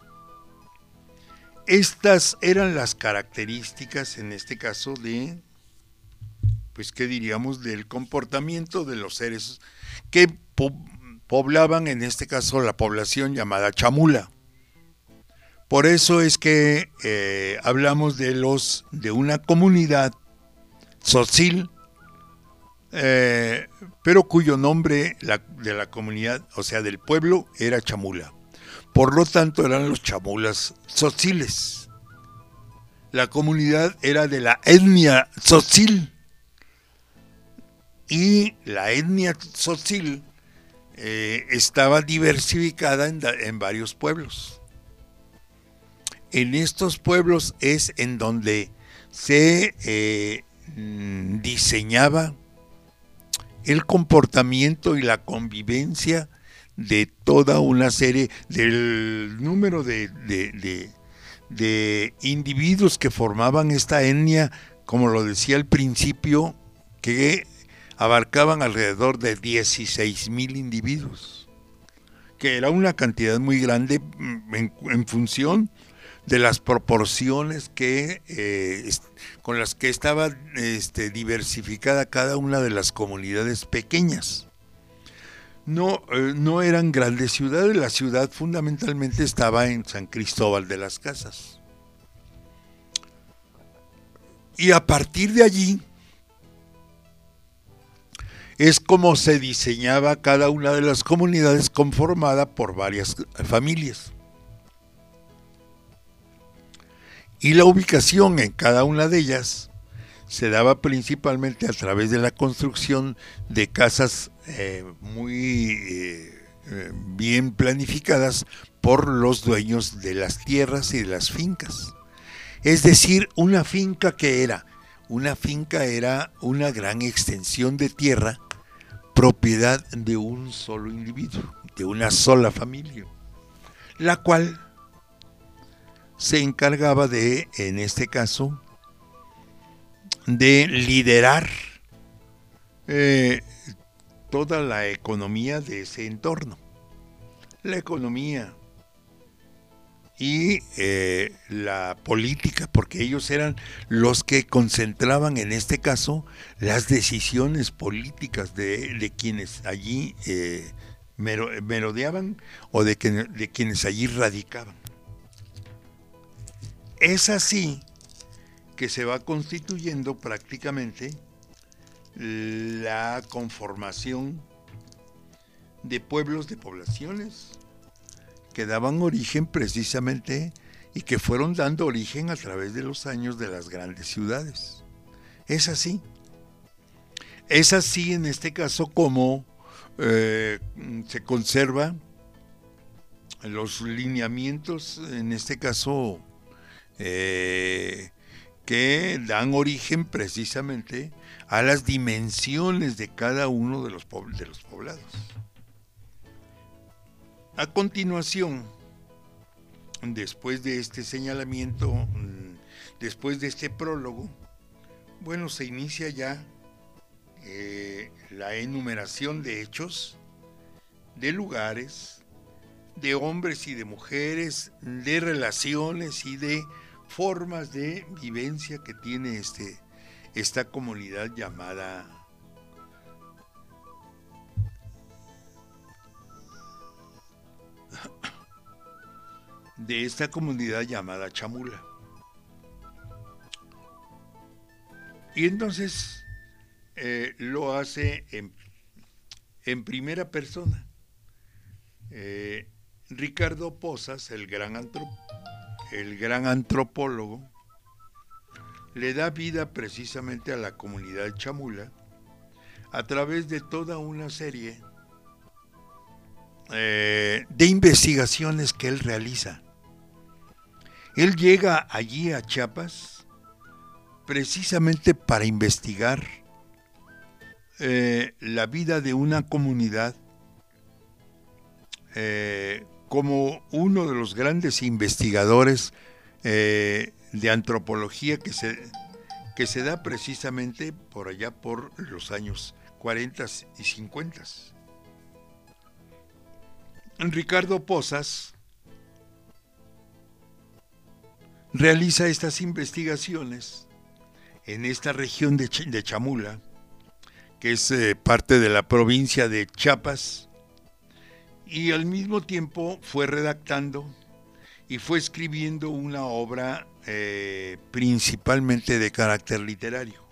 Estas eran las características, en este caso, de, pues, ¿qué diríamos?, del comportamiento de los seres que po- poblaban, en este caso, la población llamada chamula. Por eso es que eh, hablamos de los de una comunidad tzotzil, eh, pero cuyo nombre la, de la comunidad, o sea, del pueblo, era chamula. Por lo tanto, eran los chamulas tzotziles. La comunidad era de la etnia tzotzil. Y la etnia tzotzil eh, estaba diversificada en, en varios pueblos. En estos pueblos es en donde se eh, diseñaba el comportamiento y la convivencia de toda una serie, del número de, de, de, de individuos que formaban esta etnia, como lo decía al principio, que abarcaban alrededor de dieciséis mil individuos, que era una cantidad muy grande en, en función de las proporciones que eh, con las que estaba este, diversificada cada una de las comunidades pequeñas. No, eh, no eran grandes ciudades, la ciudad fundamentalmente estaba en San Cristóbal de las Casas. Y a partir de allí es como se diseñaba cada una de las comunidades, conformada por varias familias. Y la ubicación en cada una de ellas se daba principalmente a través de la construcción de casas eh, muy eh, bien planificadas por los dueños de las tierras y de las fincas. Es decir, una finca que era, una finca era una gran extensión de tierra, propiedad de un solo individuo, de una sola familia, la cual se encargaba de, en este caso, de liderar eh, toda la economía de ese entorno. La economía y eh, la política, porque ellos eran los que concentraban, en este caso, las decisiones políticas de, de quienes allí eh, merodeaban o de, que, de quienes allí radicaban. Es así que se va constituyendo prácticamente la conformación de pueblos, de poblaciones que daban origen precisamente y que fueron dando origen a través de los años de las grandes ciudades. Es así. Es así en este caso como eh, se conserva los lineamientos, en este caso, eh, que dan origen precisamente a las dimensiones de cada uno de los, de los poblados. A continuación, después de este señalamiento, después de este prólogo, bueno, se inicia ya eh, la enumeración de hechos, de lugares, de hombres y de mujeres, de relaciones y de formas de vivencia que tiene este, esta comunidad llamada de esta comunidad llamada Chamula. Y entonces eh, lo hace en, en primera persona. Eh, Ricardo Posas, el gran, antrop el gran antropólogo, le da vida precisamente a la comunidad chamula a través de toda una serie eh, de investigaciones que él realiza. Él llega allí a Chiapas precisamente para investigar eh, la vida de una comunidad eh, como uno de los grandes investigadores eh, de antropología que se, que se da precisamente por allá por los años cuarenta y cincuenta. Ricardo Posas realiza estas investigaciones en esta región de, Ch de Chamula, que es eh, parte de la provincia de Chiapas, y al mismo tiempo fue redactando y fue escribiendo una obra eh, principalmente de carácter literario.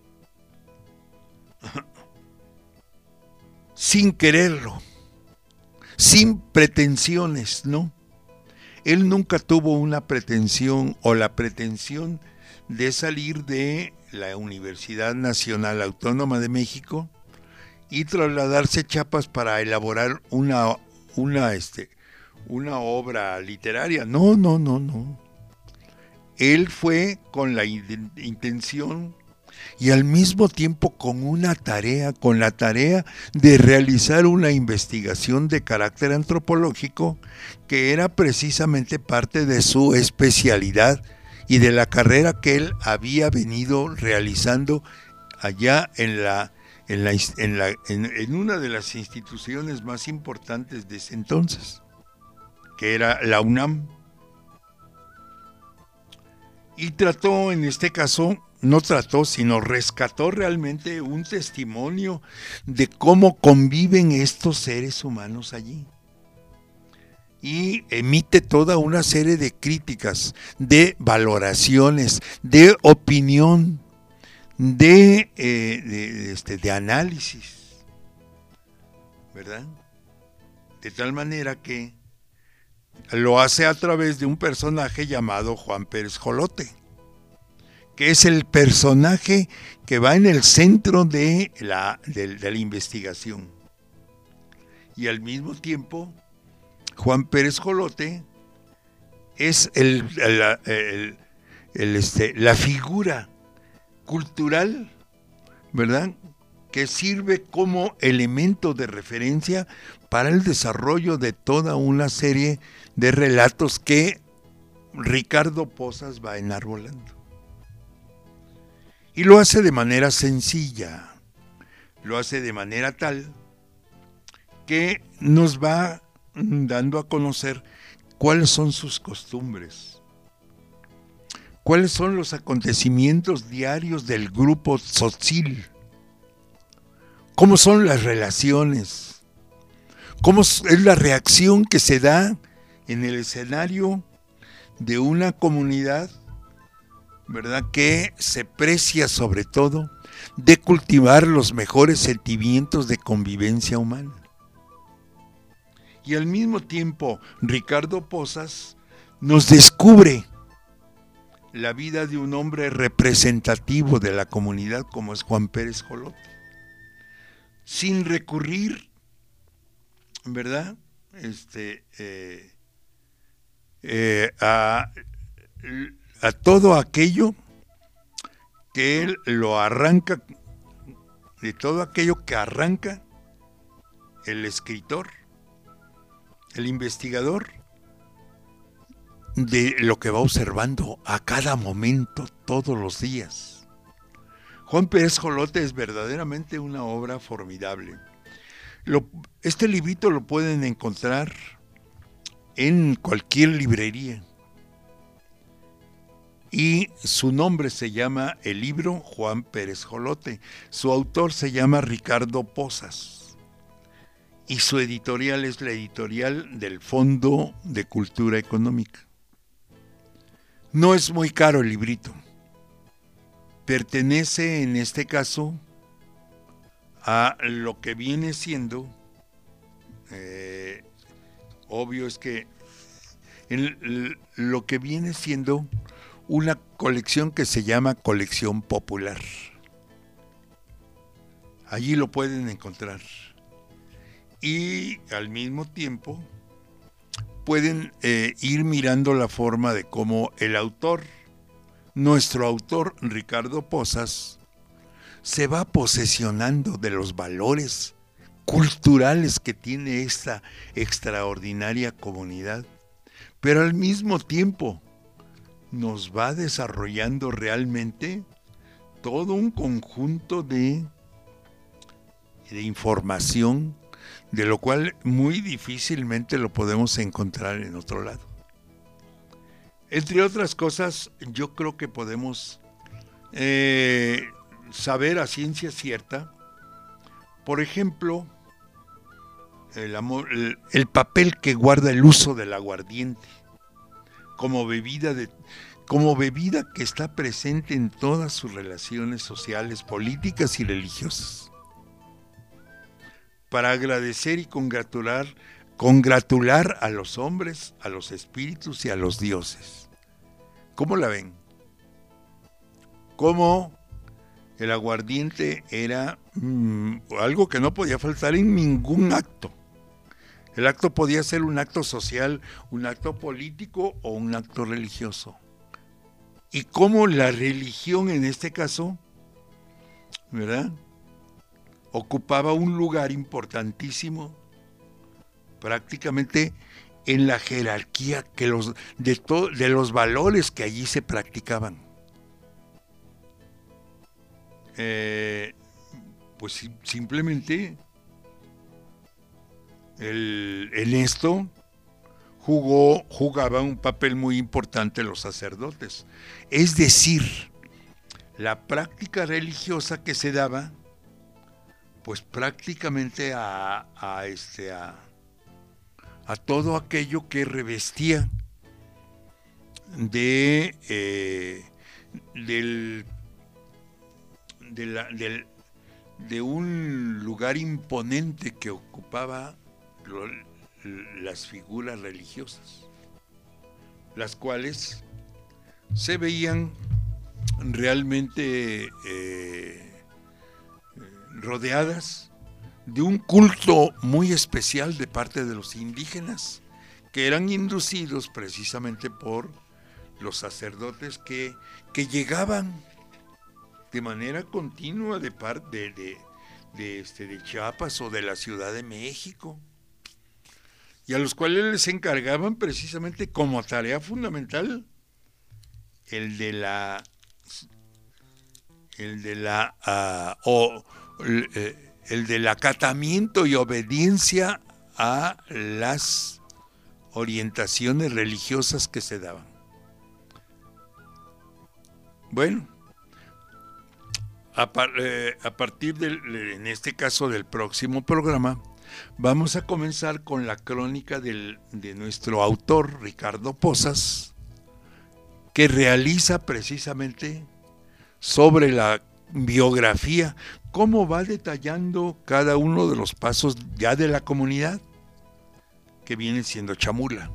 Sin quererlo, sin pretensiones, ¿no? Él nunca tuvo una pretensión o la pretensión de salir de la Universidad Nacional Autónoma de México y trasladarse a Chiapas para elaborar una, una, este, una obra literaria. No, no, no, no. Él fue con la intención y al mismo tiempo con una tarea, con la tarea de realizar una investigación de carácter antropológico que era precisamente parte de su especialidad y de la carrera que él había venido realizando allá en la en la en la en, en una de las instituciones más importantes de ese entonces, que era la UNAM. Y trató, en este caso, no trató, sino rescató realmente un testimonio de cómo conviven estos seres humanos allí. Y emite toda una serie de críticas, de valoraciones, de opinión, de, eh, de, este, de análisis, ¿verdad? De tal manera que lo hace a través de un personaje llamado Juan Pérez Jolote, que es el personaje que va en el centro de la, de, de la investigación. Y al mismo tiempo, Juan Pérez Jolote es el, el, el, el, este, la figura cultural, ¿verdad?, que sirve como elemento de referencia para el desarrollo de toda una serie de relatos que Ricardo Posas va enarbolando. Y lo hace de manera sencilla, lo hace de manera tal que nos va dando a conocer cuáles son sus costumbres, cuáles son los acontecimientos diarios del grupo tzotzil, cómo son las relaciones, cómo es la reacción que se da en el escenario de una comunidad, ¿verdad?, que se precia sobre todo de cultivar los mejores sentimientos de convivencia humana. Y al mismo tiempo, Ricardo Posas nos descubre la vida de un hombre representativo de la comunidad como es Juan Pérez Jolote, sin recurrir, ¿verdad?, este, eh, eh, a, a todo aquello que él lo arranca, de todo aquello que arranca el escritor, el investigador, de lo que va observando a cada momento, todos los días. Juan Pérez Jolote es verdaderamente una obra formidable. Lo, este librito lo pueden encontrar en cualquier librería. Y su nombre se llama el libro Juan Pérez Jolote. Su autor se llama Ricardo Posas. Y su editorial es la editorial del Fondo de Cultura Económica. No es muy caro el librito. Pertenece en este caso a lo que viene siendo, eh, obvio es que el, lo que viene siendo una colección que se llama Colección Popular. Allí lo pueden encontrar. Y al mismo tiempo pueden eh, ir mirando la forma de cómo el autor, nuestro autor Ricardo Posas, se va posesionando de los valores culturales que tiene esta extraordinaria comunidad, pero al mismo tiempo nos va desarrollando realmente todo un conjunto de, de información, de lo cual muy difícilmente lo podemos encontrar en otro lado. Entre otras cosas, yo creo que podemos eh, saber a ciencia cierta, por ejemplo, el, amor, el, el papel que guarda el uso del aguardiente como bebida, de, como bebida que está presente en todas sus relaciones sociales, políticas y religiosas, para agradecer y congratular, congratular a los hombres, a los espíritus y a los dioses. ¿Cómo la ven? ¿Cómo el aguardiente era mmm, algo que no podía faltar en ningún acto? El acto podía ser un acto social, un acto político o un acto religioso. Y cómo la religión en este caso, ¿verdad?, ocupaba un lugar importantísimo prácticamente en la jerarquía que los, de, to, de los valores que allí se practicaban. Eh, pues simplemente el, en esto jugó, jugaba un papel muy importante los sacerdotes. Es decir, la práctica religiosa que se daba, pues prácticamente a, a, este, a, a todo aquello que revestía de, eh, del, de, la, del, de un lugar imponente que ocupaba lo, las figuras religiosas, las cuales se veían realmente eh, rodeadas de un culto muy especial de parte de los indígenas, que eran inducidos precisamente por los sacerdotes que, que llegaban de manera continua de parte de, de, de, este, de Chiapas o de la Ciudad de México, y a los cuales les encargaban precisamente como tarea fundamental el de la el de la uh, o el, el del acatamiento y obediencia a las orientaciones religiosas que se daban. Bueno, a, par, eh, a partir del, en este caso del próximo programa, vamos a comenzar con la crónica del, de nuestro autor, Ricardo Posas, que realiza precisamente sobre la biografía, cómo va detallando cada uno de los pasos ya de la comunidad, que viene siendo Chamula.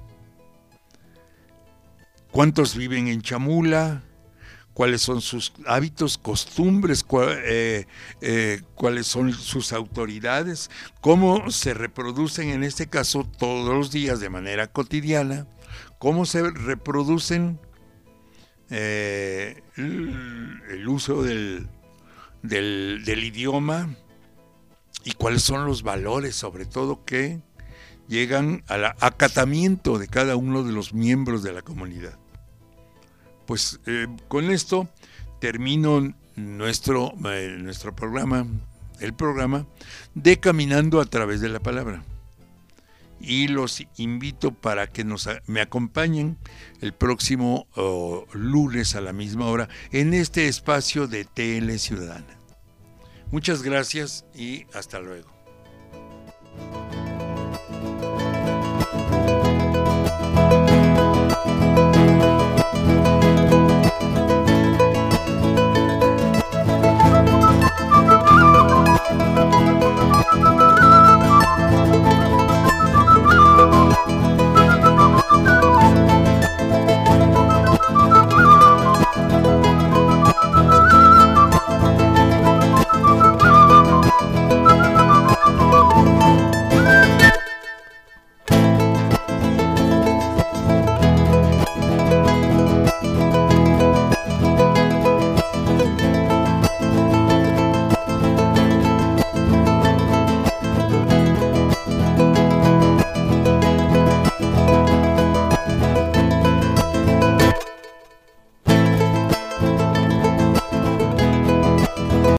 ¿Cuántos viven en Chamula? ¿Cuáles son sus hábitos, costumbres? Cuál, eh, eh, ¿Cuáles son sus autoridades? ¿Cómo se reproducen en este caso todos los días de manera cotidiana? ¿Cómo se reproducen eh, el, el uso del, del, del idioma? ¿Y cuáles son los valores, sobre todo, que llegan al acatamiento de cada uno de los miembros de la comunidad? Pues eh, con esto termino nuestro, eh, nuestro programa, el programa de Caminando a través de la Palabra. Y los invito para que nos, me acompañen el próximo oh, lunes a la misma hora en este espacio de T L Ciudadana. Muchas gracias y hasta luego.